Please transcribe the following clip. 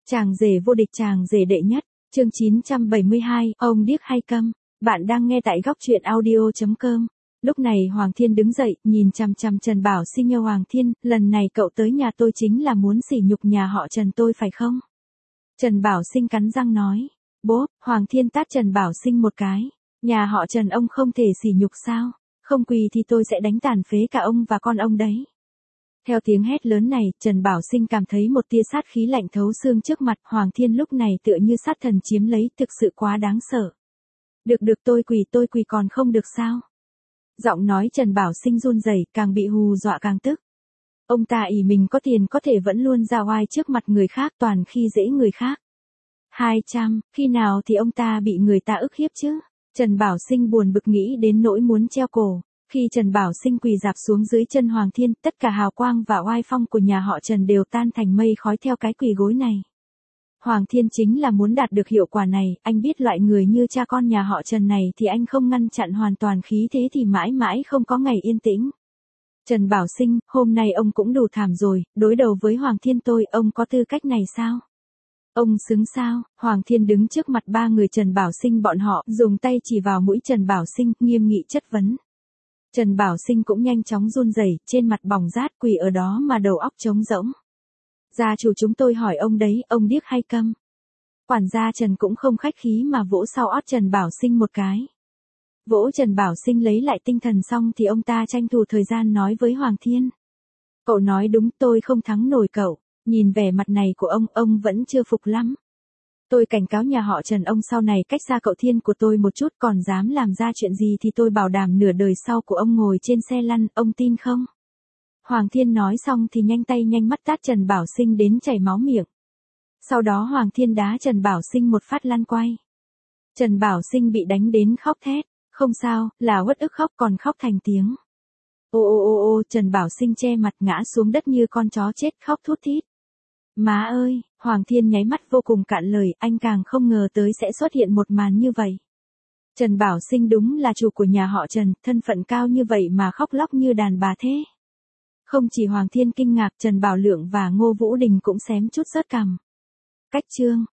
Chàng rể vô địch, chàng rể đệ nhất, chương 972, ông điếc hay câm. Bạn đang nghe tại góc truyện audio.com. Lúc này Hoàng Thiên đứng dậy, nhìn chằm chằm Trần Bảo Sinh. Nhờ Hoàng Thiên, lần này cậu tới nhà tôi chính là muốn sỉ nhục nhà họ Trần tôi phải không? Trần Bảo Sinh cắn răng nói. Bố, Hoàng Thiên tát Trần Bảo Sinh một cái. Nhà họ Trần ông không thể sỉ nhục sao? Không quỳ thì tôi sẽ đánh tàn phế cả ông và con ông đấy. Theo tiếng hét lớn này, Trần Bảo Sinh cảm thấy một tia sát khí lạnh thấu xương trước mặt. Hoàng Thiên lúc này tựa như sát thần chiếm lấy, thực sự quá đáng sợ. Được tôi quỳ còn không được sao? Giọng nói Trần Bảo Sinh run rẩy, càng bị hù dọa càng tức. Ông ta ỷ mình có tiền có thể vẫn luôn ra oai trước mặt người khác, toàn khi dễ người khác. 200, khi nào thì ông ta bị người ta ức hiếp chứ? Trần Bảo Sinh buồn bực nghĩ đến nỗi muốn treo cổ. Khi Trần Bảo Sinh quỳ rạp xuống dưới chân Hoàng Thiên, tất cả hào quang và oai phong của nhà họ Trần đều tan thành mây khói theo cái quỳ gối này. Hoàng Thiên chính là muốn đạt được hiệu quả này, anh biết loại người như cha con nhà họ Trần này thì anh không ngăn chặn hoàn toàn khí thế thì mãi mãi không có ngày yên tĩnh. Trần Bảo Sinh, hôm nay ông cũng đủ thảm rồi, đối đầu với Hoàng Thiên tôi, ông có tư cách này sao? Ông xứng sao? Hoàng Thiên đứng trước mặt ba người Trần Bảo Sinh bọn họ, dùng tay chỉ vào mũi Trần Bảo Sinh, nghiêm nghị chất vấn. Trần Bảo Sinh cũng nhanh chóng run rẩy, trên mặt bỏng rát, quỳ ở đó mà đầu óc trống rỗng. Gia chủ chúng tôi hỏi ông đấy, ông điếc hay câm? Quản gia Trần cũng không khách khí mà vỗ sau ót Trần Bảo Sinh một cái. Vỗ Trần Bảo Sinh lấy lại tinh thần xong thì ông ta tranh thủ thời gian nói với Hoàng Thiên. Cậu nói đúng, tôi không thắng nổi cậu. Nhìn vẻ mặt này của ông vẫn chưa phục lắm. Tôi cảnh cáo nhà họ Trần ông sau này cách xa cậu Thiên của tôi một chút, còn dám làm ra chuyện gì thì tôi bảo đảm nửa đời sau của ông ngồi trên xe lăn, ông tin không? Hoàng Thiên nói xong thì nhanh tay nhanh mắt tát Trần Bảo Sinh đến chảy máu miệng. Sau đó Hoàng Thiên đá Trần Bảo Sinh một phát lăn quay. Trần Bảo Sinh bị đánh đến khóc thét, không sao, là uất ức khóc còn khóc thành tiếng. Ô, Trần Bảo Sinh che mặt ngã xuống đất như con chó chết khóc thút thít. Má ơi, Hoàng Thiên nháy mắt vô cùng cạn lời, anh càng không ngờ tới sẽ xuất hiện một màn như vậy. Trần Bảo Sinh đúng là chủ của nhà họ Trần, thân phận cao như vậy mà khóc lóc như đàn bà thế. Không chỉ Hoàng Thiên kinh ngạc, Trần Bảo Lượng và Ngô Vũ Đình cũng xém chút rớt cằm. Cách chương